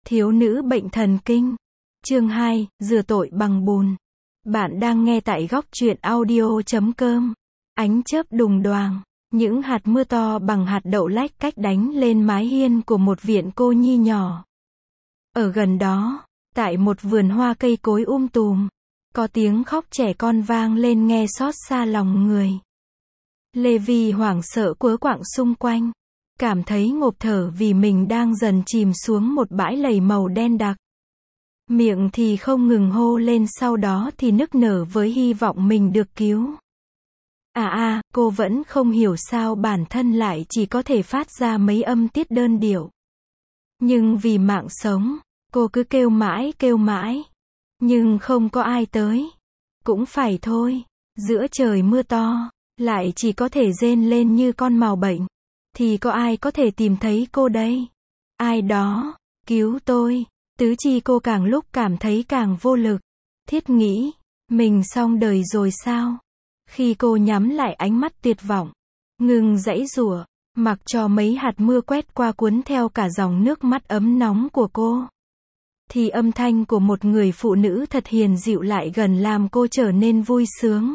Thiếu nữ bệnh thần kinh. Chương 2, rửa tội bằng bùn. Bạn đang nghe tại góc truyện audio.com. Ánh chớp đùng đoàng. Những hạt mưa to bằng hạt đậu lách cách đánh lên mái hiên của một viện cô nhi nhỏ. Ở gần đó, tại một vườn hoa cây cối tùm, có tiếng khóc trẻ con vang lên nghe xót xa lòng người. Levi hoảng sợ quớ quạng xung quanh, cảm thấy ngộp thở vì mình đang dần chìm xuống một bãi lầy màu đen đặc. Miệng thì không ngừng hô lên, sau đó thì nức nở với hy vọng mình được cứu. Cô vẫn không hiểu sao bản thân lại chỉ có thể phát ra mấy âm tiết đơn điệu. Nhưng vì mạng sống, cô cứ kêu mãi, nhưng không có ai tới. Cũng phải thôi, giữa trời mưa to, lại chỉ có thể rên lên như con mào bệnh. Thì có ai có thể tìm thấy cô đây? Ai đó, cứu tôi. Tứ chi cô càng lúc cảm thấy càng vô lực. Thiết nghĩ, mình xong đời rồi sao? Khi cô nhắm lại ánh mắt tuyệt vọng, ngừng giãy giụa, mặc cho mấy hạt mưa quét qua cuốn theo cả dòng nước mắt ấm nóng của cô, thì âm thanh của một người phụ nữ thật hiền dịu lại gần làm cô trở nên vui sướng.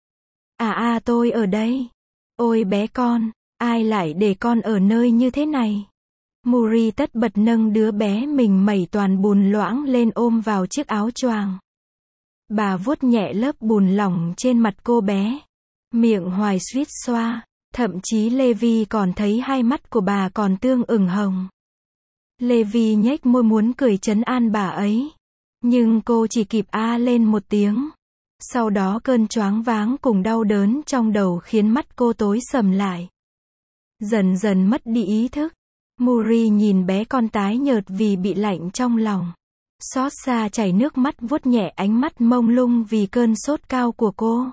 Tôi ở đây. Ôi bé con, ai lại để con ở nơi như thế này? Muri tất bật nâng đứa bé mình mẩy toàn bùn loãng lên ôm vào chiếc áo choàng. Bà vuốt nhẹ lớp bùn lỏng trên mặt cô bé, miệng hoài suýt xoa, thậm chí Levi còn thấy hai mắt của bà còn tương ửng hồng. Levi nhếch môi muốn cười trấn an bà ấy, nhưng cô chỉ kịp lên một tiếng. Sau đó cơn choáng váng cùng đau đớn trong đầu khiến mắt cô tối sầm lại. Dần dần mất đi ý thức, Muri nhìn bé con tái nhợt vì bị lạnh trong lòng. Xót xa chảy nước mắt vuốt nhẹ ánh mắt mông lung vì cơn sốt cao của cô.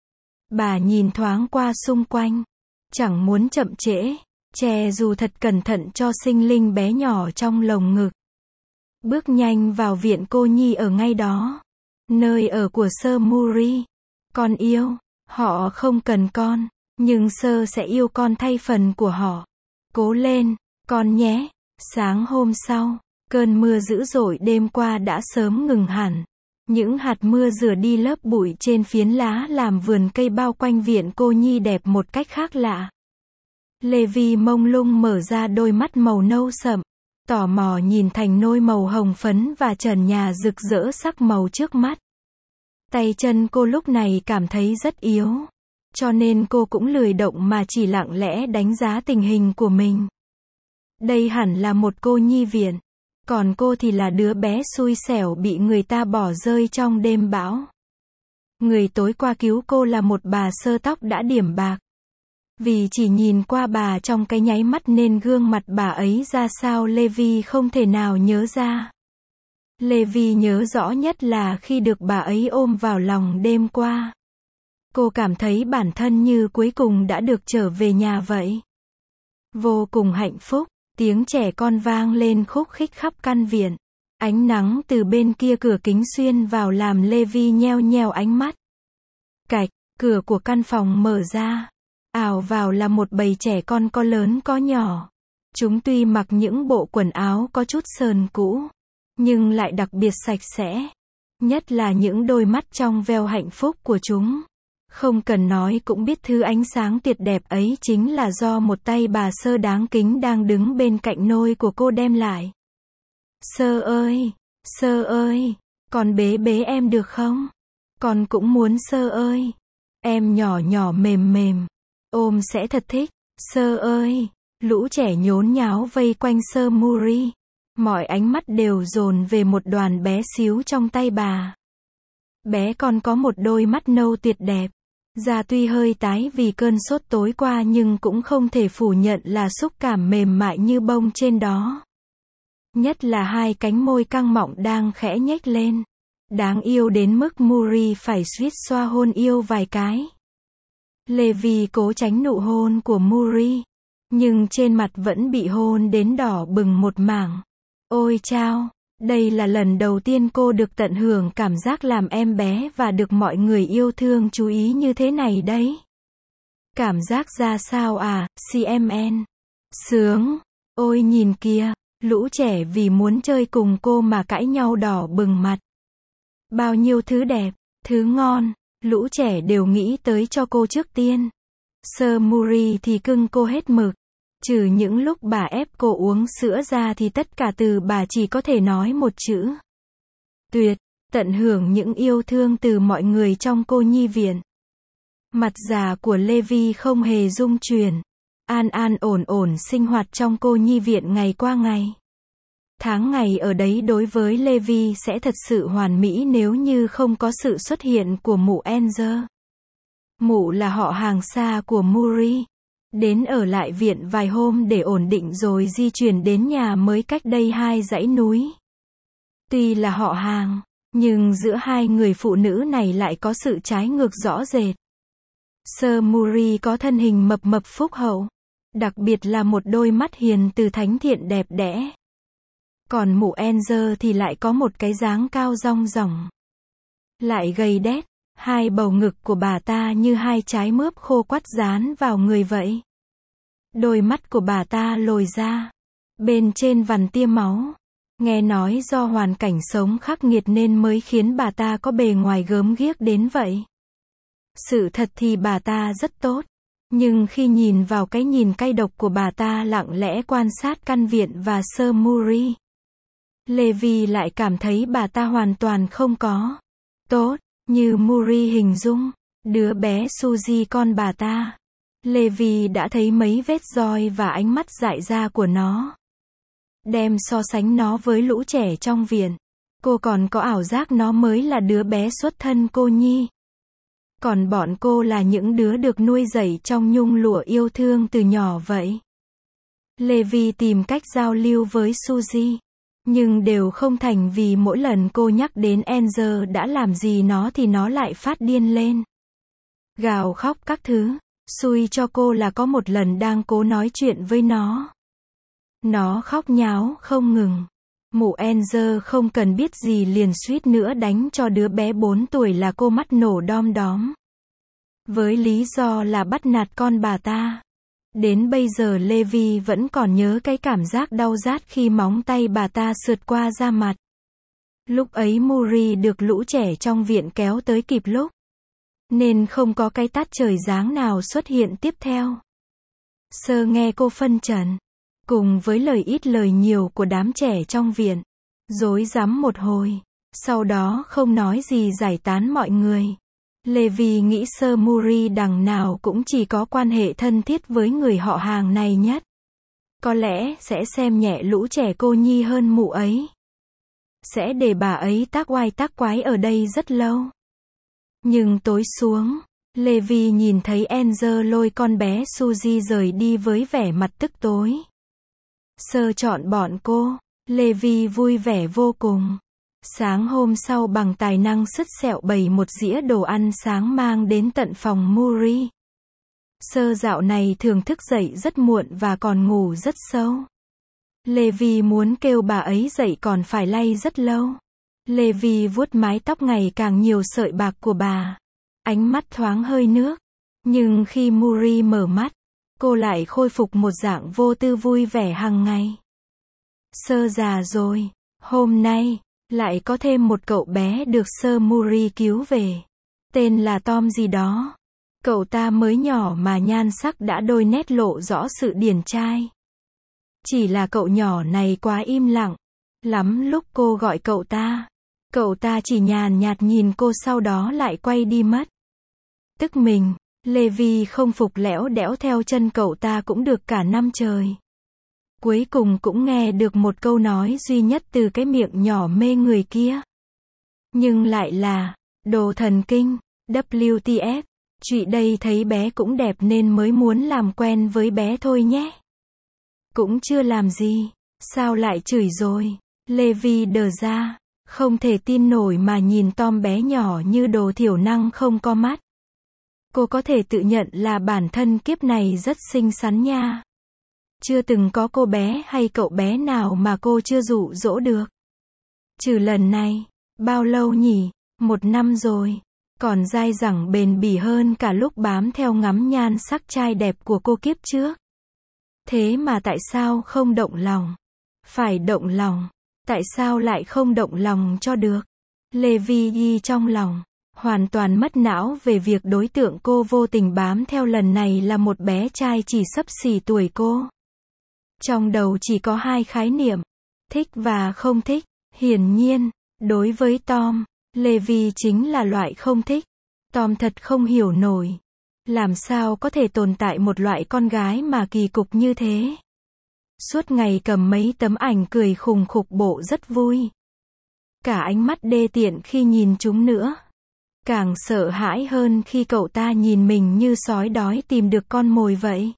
Bà nhìn thoáng qua xung quanh, chẳng muốn chậm trễ, che dù thật cẩn thận cho sinh linh bé nhỏ trong lồng ngực. Bước nhanh vào viện cô nhi ở ngay đó, nơi ở của Sơ Muri. Con yêu, họ không cần con, nhưng Sơ sẽ yêu con thay phần của họ. Cố lên, con nhé. Sáng hôm sau, cơn mưa dữ dội đêm qua đã sớm ngừng hẳn. Những hạt mưa rửa đi lớp bụi trên phiến lá làm vườn cây bao quanh viện cô nhi đẹp một cách khác lạ. Levi mông lung mở ra đôi mắt màu nâu sậm, tò mò nhìn thành nôi màu hồng phấn và trần nhà rực rỡ sắc màu trước mắt. Tay chân cô lúc này cảm thấy rất yếu, cho nên cô cũng lười động mà chỉ lặng lẽ đánh giá tình hình của mình. Đây hẳn là một cô nhi viện, còn cô thì là đứa bé xui xẻo bị người ta bỏ rơi trong đêm bão. Người tối qua cứu cô là một bà Sơ tóc đã điểm bạc. Vì chỉ nhìn qua bà trong cái nháy mắt nên gương mặt bà ấy ra sao Levi không thể nào nhớ ra. Levi nhớ rõ nhất là khi được bà ấy ôm vào lòng đêm qua. Cô cảm thấy bản thân như cuối cùng đã được trở về nhà vậy. Vô cùng hạnh phúc, tiếng trẻ con vang lên khúc khích khắp căn viện. Ánh nắng từ bên kia cửa kính xuyên vào làm Levi nheo nheo ánh mắt. Cạch, cửa của căn phòng mở ra. Ào vào là một bầy trẻ con có lớn có nhỏ. Chúng tuy mặc những bộ quần áo có chút sờn cũ, nhưng lại đặc biệt sạch sẽ. Nhất là những đôi mắt trong veo hạnh phúc của chúng. Không cần nói cũng biết thứ ánh sáng tuyệt đẹp ấy chính là do một tay bà Sơ đáng kính đang đứng bên cạnh nôi của cô đem lại. Sơ ơi, con bế em được không? Con cũng muốn Sơ ơi. Em nhỏ nhỏ mềm mềm, ôm sẽ thật thích. Sơ ơi, lũ trẻ nhốn nháo vây quanh Sơ Muri. Mọi ánh mắt đều dồn về một đoàn bé xíu trong tay bà. Bé con có một đôi mắt nâu tuyệt đẹp. Da tuy hơi tái vì cơn sốt tối qua nhưng cũng không thể phủ nhận là xúc cảm mềm mại như bông trên đó. Nhất là hai cánh môi căng mọng đang khẽ nhếch lên. Đáng yêu đến mức Muri phải suýt xoa hôn yêu vài cái. Levi cố tránh nụ hôn của Muri, nhưng trên mặt vẫn bị hôn đến đỏ bừng một mảng. Ôi chao, đây là lần đầu tiên cô được tận hưởng cảm giác làm em bé và được mọi người yêu thương chú ý như thế này đấy. Cảm giác ra sao CMN? Sướng. Ôi nhìn kìa, Lũ trẻ vì muốn chơi cùng cô mà cãi nhau đỏ bừng mặt. Bao nhiêu thứ đẹp, thứ ngon, lũ trẻ đều nghĩ tới cho cô trước tiên. Sir Murray thì cưng cô hết mực. Trừ những lúc bà ép cô uống sữa ra thì tất cả từ bà chỉ có thể nói một chữ. Tuyệt, tận hưởng những yêu thương từ mọi người trong cô nhi viện. Mặt già của Levi không hề rung chuyển. An an ổn ổn sinh hoạt trong cô nhi viện ngày qua ngày. Tháng ngày ở đấy đối với Levi sẽ thật sự hoàn mỹ nếu như không có sự xuất hiện của mụ Angel. Mụ là họ hàng xa của Murray. Đến ở lại viện vài hôm để ổn định rồi di chuyển đến nhà mới cách đây 2 dãy núi. Tuy là họ hàng, nhưng giữa hai người phụ nữ này lại có sự trái ngược rõ rệt. Sir Murray có thân hình mập mập phúc hậu, đặc biệt là một đôi mắt hiền từ thánh thiện đẹp đẽ. Còn mụ Angel thì lại có một cái dáng cao rong ròng, lại gầy đét, hai bầu ngực của bà ta như hai trái mướp khô quắt dán vào người vậy. Đôi mắt của bà ta lồi ra, bên trên vằn tia máu. Nghe nói do hoàn cảnh sống khắc nghiệt nên mới khiến bà ta có bề ngoài gớm ghiếc đến vậy. Sự thật thì bà ta rất tốt, nhưng khi nhìn vào cái nhìn cay độc của bà ta lặng lẽ quan sát căn viện và Sir Murray, Levi lại cảm thấy bà ta hoàn toàn không có tốt như Murray hình dung. Đứa bé Suzy con bà ta, Levi đã thấy mấy vết roi và ánh mắt dại ra của nó. Đem so sánh nó với lũ trẻ trong viện, cô còn có ảo giác nó mới là đứa bé xuất thân cô nhi. Còn bọn cô là những đứa được nuôi dạy trong nhung lụa yêu thương từ nhỏ vậy. Levi tìm cách giao lưu với Suzy, nhưng đều không thành vì mỗi lần cô nhắc đến Angel đã làm gì nó thì nó lại phát điên lên. Gào khóc các thứ, xui cho cô là có một lần đang cố nói chuyện với nó. Nó khóc nháo không ngừng. Mụ Angel không cần biết gì liền suýt nữa đánh cho đứa bé 4 tuổi là cô mắt nổ đom đóm. Với lý do là bắt nạt con bà ta. Đến bây giờ Levi vẫn còn nhớ cái cảm giác đau rát khi móng tay bà ta sượt qua da mặt. Lúc ấy Murray được lũ trẻ trong viện kéo tới kịp lúc, nên không có cái tát trời giáng nào xuất hiện tiếp theo. Sơ nghe cô phân trần, cùng với lời ít lời nhiều của đám trẻ trong viện, rối rắm một hồi, sau đó không nói gì giải tán mọi người. Levi nghĩ Sir Murray đằng nào cũng chỉ có quan hệ thân thiết với người họ hàng này nhất. Có lẽ sẽ xem nhẹ lũ trẻ cô nhi hơn mụ ấy. Sẽ để bà ấy tác oai tác quái ở đây rất lâu. Nhưng tối xuống, Levi nhìn thấy Angel lôi con bé Suzy rời đi với vẻ mặt tức tối. Sơ chọn bọn cô, Levi vui vẻ vô cùng. Sáng hôm sau bằng tài năng sứt sẹo bày một dĩa đồ ăn sáng mang đến tận phòng Murray. Sơ dạo này thường thức dậy rất muộn và còn ngủ rất sâu. Levi muốn kêu bà ấy dậy còn phải lay rất lâu. Levi vuốt mái tóc ngày càng nhiều sợi bạc của bà. Ánh mắt thoáng hơi nước. Nhưng khi Murray mở mắt, cô lại khôi phục một dạng vô tư vui vẻ hàng ngày. Sơ già rồi, hôm nay lại có thêm một cậu bé được Sir Murray cứu về. Tên là Tom gì đó. Cậu ta mới nhỏ mà nhan sắc đã đôi nét lộ rõ sự điển trai. Chỉ là cậu nhỏ này quá im lặng. Lắm lúc cô gọi cậu ta chỉ nhàn nhạt nhìn cô sau đó lại quay đi mất. Tức mình, Levi không phục lẽo đẽo theo chân cậu ta cũng được cả năm trời. Cuối cùng cũng nghe được một câu nói duy nhất từ cái miệng nhỏ mê người kia. Nhưng lại là, đồ thần kinh, WTF, chị đây thấy bé cũng đẹp nên mới muốn làm quen với bé thôi nhé. Cũng chưa làm gì, sao lại chửi rồi. Levi đờ ra, không thể tin nổi mà nhìn Tom bé nhỏ như đồ thiểu năng không có mắt. Cô có thể tự nhận là bản thân kiếp này rất xinh xắn nha. Chưa từng có cô bé hay cậu bé nào mà cô chưa dụ dỗ được. Trừ lần này, bao lâu nhỉ? 1 năm rồi. Còn dai dẳng bền bỉ hơn cả lúc bám theo ngắm nhan sắc trai đẹp của cô kiếp trước. Thế mà tại sao không động lòng? Phải động lòng. Tại sao lại không động lòng cho được? Levi trong lòng hoàn toàn mất não về việc đối tượng cô vô tình bám theo lần này là một bé trai chỉ xấp xỉ tuổi cô. Trong đầu chỉ có hai khái niệm, thích và không thích. Hiển nhiên, đối với Tom, Levi chính là loại không thích. Tom thật không hiểu nổi. Làm sao có thể tồn tại một loại con gái mà kỳ cục như thế? Suốt ngày cầm mấy tấm ảnh cười khùng khục bộ rất vui. Cả ánh mắt đê tiện khi nhìn chúng nữa. Càng sợ hãi hơn khi cậu ta nhìn mình như sói đói tìm được con mồi vậy.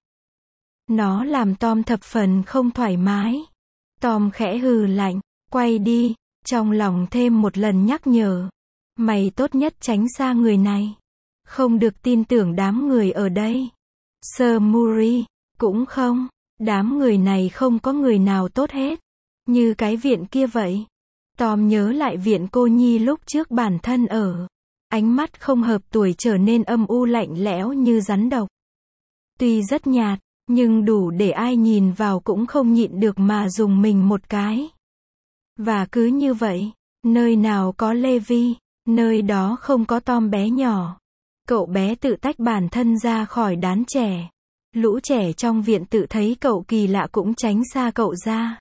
Nó làm Tom thập phần không thoải mái. Tom khẽ hừ lạnh, quay đi, trong lòng thêm một lần nhắc nhở. Mày tốt nhất tránh xa người này. Không được tin tưởng đám người ở đây. Sir Murray, cũng không. Đám người này không có người nào tốt hết. Như cái viện kia vậy. Tom nhớ lại viện cô nhi lúc trước bản thân ở. Ánh mắt không hợp tuổi trở nên âm u lạnh lẽo như rắn độc. Tuy rất nhạt, nhưng đủ để ai nhìn vào cũng không nhịn được mà dùng mình một cái. Và cứ như vậy, nơi nào có Levi, nơi đó không có Tom bé nhỏ. Cậu bé tự tách bản thân ra khỏi đám trẻ. Lũ trẻ trong viện tự thấy cậu kỳ lạ cũng tránh xa cậu ra.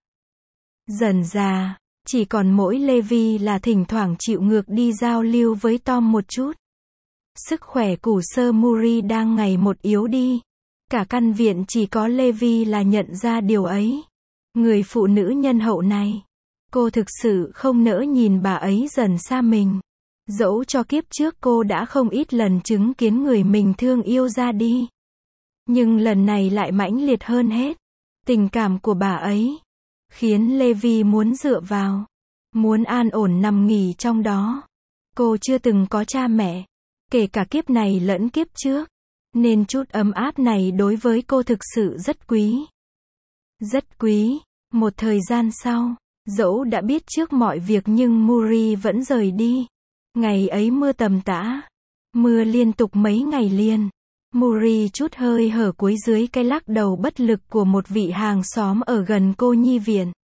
Dần dà, chỉ còn mỗi Levi là thỉnh thoảng chịu ngược đi giao lưu với Tom một chút. Sức khỏe của Sir Murray đang ngày một yếu đi. Cả căn viện chỉ có Levi là nhận ra điều ấy. Người phụ nữ nhân hậu này. Cô thực sự không nỡ nhìn bà ấy dần xa mình. Dẫu cho kiếp trước cô đã không ít lần chứng kiến người mình thương yêu ra đi. Nhưng lần này lại mãnh liệt hơn hết. Tình cảm của bà ấy khiến Levi muốn dựa vào, muốn an ổn nằm nghỉ trong đó. Cô chưa từng có cha mẹ, kể cả kiếp này lẫn kiếp trước, nên chút ấm áp này đối với cô thực sự rất quý. Rất quý. Một thời gian sau, dẫu đã biết trước mọi việc nhưng Murray vẫn rời đi. Ngày ấy mưa tầm tã, mưa liên tục mấy ngày liền. Murray chút hơi hở cuối dưới cái lắc đầu bất lực của một vị hàng xóm ở gần cô nhi viện.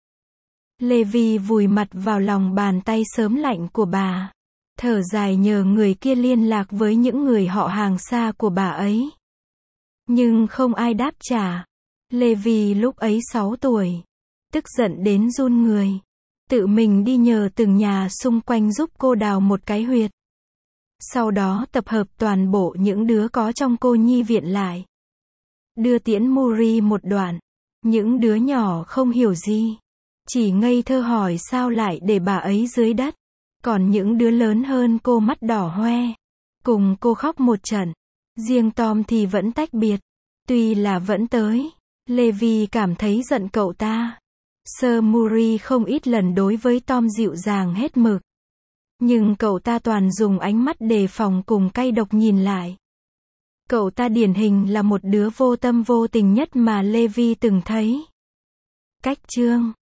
Levi vùi mặt vào lòng bàn tay sớm lạnh của bà. Thở dài nhờ người kia liên lạc với những người họ hàng xa của bà ấy. Nhưng không ai đáp trả. Levi lúc ấy 6 tuổi. Tức giận đến run người. Tự mình đi nhờ từng nhà xung quanh giúp cô đào một cái huyệt. Sau đó tập hợp toàn bộ những đứa có trong cô nhi viện lại. Đưa tiễn Murray một đoạn. Những đứa nhỏ không hiểu gì. Chỉ ngây thơ hỏi sao lại để bà ấy dưới đất. Còn những đứa lớn hơn cô mắt đỏ hoe. Cùng cô khóc một trận. Riêng Tom thì vẫn tách biệt. Tuy là vẫn tới. Levi cảm thấy giận cậu ta. Sir Murray không ít lần đối với Tom dịu dàng hết mực. Nhưng cậu ta toàn dùng ánh mắt đề phòng cùng cay độc nhìn lại. Cậu ta điển hình là một đứa vô tâm vô tình nhất mà Levi từng thấy. Cách chương